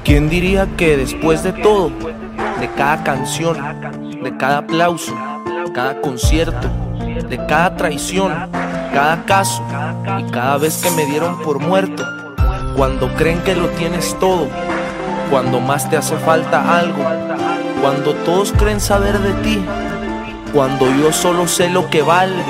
¿Quién diría que después de todo, de cada canción, de cada aplauso, cada concierto, de cada traición, cada caso y cada vez que me dieron por muerto, cuando creen que lo tienes todo, cuando más te hace falta algo, cuando todos creen saber de ti, cuando yo solo sé lo que valgo?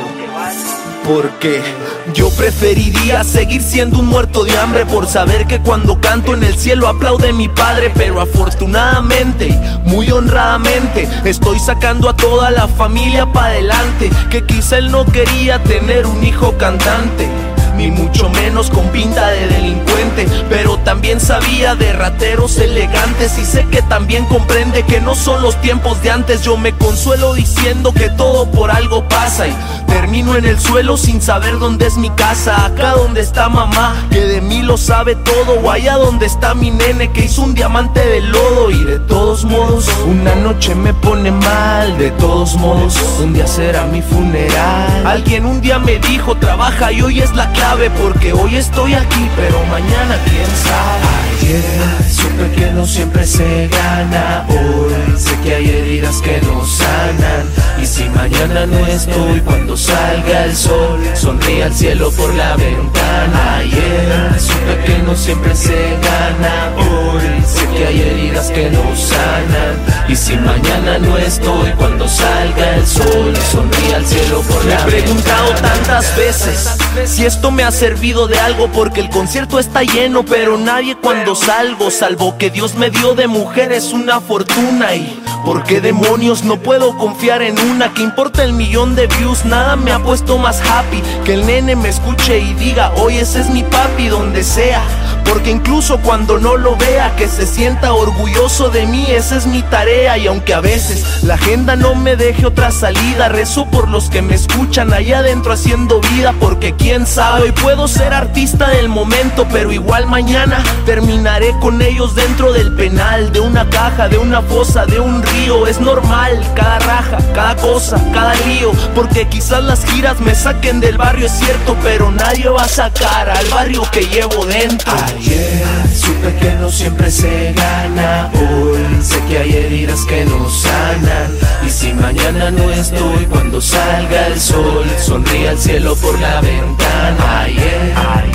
Porque yo preferiría seguir siendo un muerto de hambre por saber que cuando canto en el cielo aplaude mi padre. Pero afortunadamente y muy honradamente estoy sacando a toda la familia pa' adelante. Que quizá él no quería tener un hijo cantante, ni mucho menos con pinta de delincuente, pero también sabía de rateros elegantes. Y sé que también comprende que no son los tiempos de antes. Yo me consuelo diciendo que todo por algo pasa y termino en el suelo sin saber dónde es mi casa. Acá donde está mamá, que de mí lo sabe todo, o allá donde está mi nene, que hizo un diamante de lodo. Y de todos modos, una noche me pone mal. De todos modos, un día será mi funeral. Alguien un día me dijo, trabaja y hoy es la clave, porque hoy estoy aquí, pero mañana quién sabe. Ayer supe que no siempre se gana, hoy sé que hay heridas que no sanan. Y si mañana no estoy, cuando salga el sol, sonríe al cielo por la ventana. Ayer supe que no siempre se gana, hoy sé que hay heridas que no sanan. Y si mañana no estoy, cuando salga el sol, sonríe al cielo por la ventana. Me he preguntado tantas veces si esto me ha servido de algo, porque el concierto está lleno, pero nadie cuando salgo, salvo que Dios me dio de mujeres una fortuna. Y ¿por qué demonios no puedo confiar en una? Que importa el millón de views, nada me ha puesto más happy que el nene me escuche y diga, oye, ese es mi papi, donde sea. Porque incluso cuando no lo vea, que se sienta orgulloso de mí, esa es mi tarea. Y aunque a veces la agenda no me deje otra salida, rezo por los que me escuchan allá adentro haciendo vida. Porque quién sabe, hoy puedo ser artista del momento, pero igual mañana terminaré con ellos dentro del penal, de una caja, de una fosa, de un río. Es normal, cada raja, cada cosa, cada lío, porque quizás las giras me saquen del barrio, es cierto, pero nadie va a sacar al barrio que llevo dentro. Ayer supe que no siempre se gana, hoy sé que hay heridas que no sanan. Y si mañana no estoy, cuando salga el sol, sonríe al cielo por la ventana. Ayer,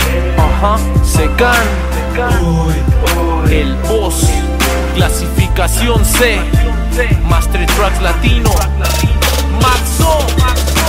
Secan, el boss, clasificación C, Master Tracks Latino, Maxo.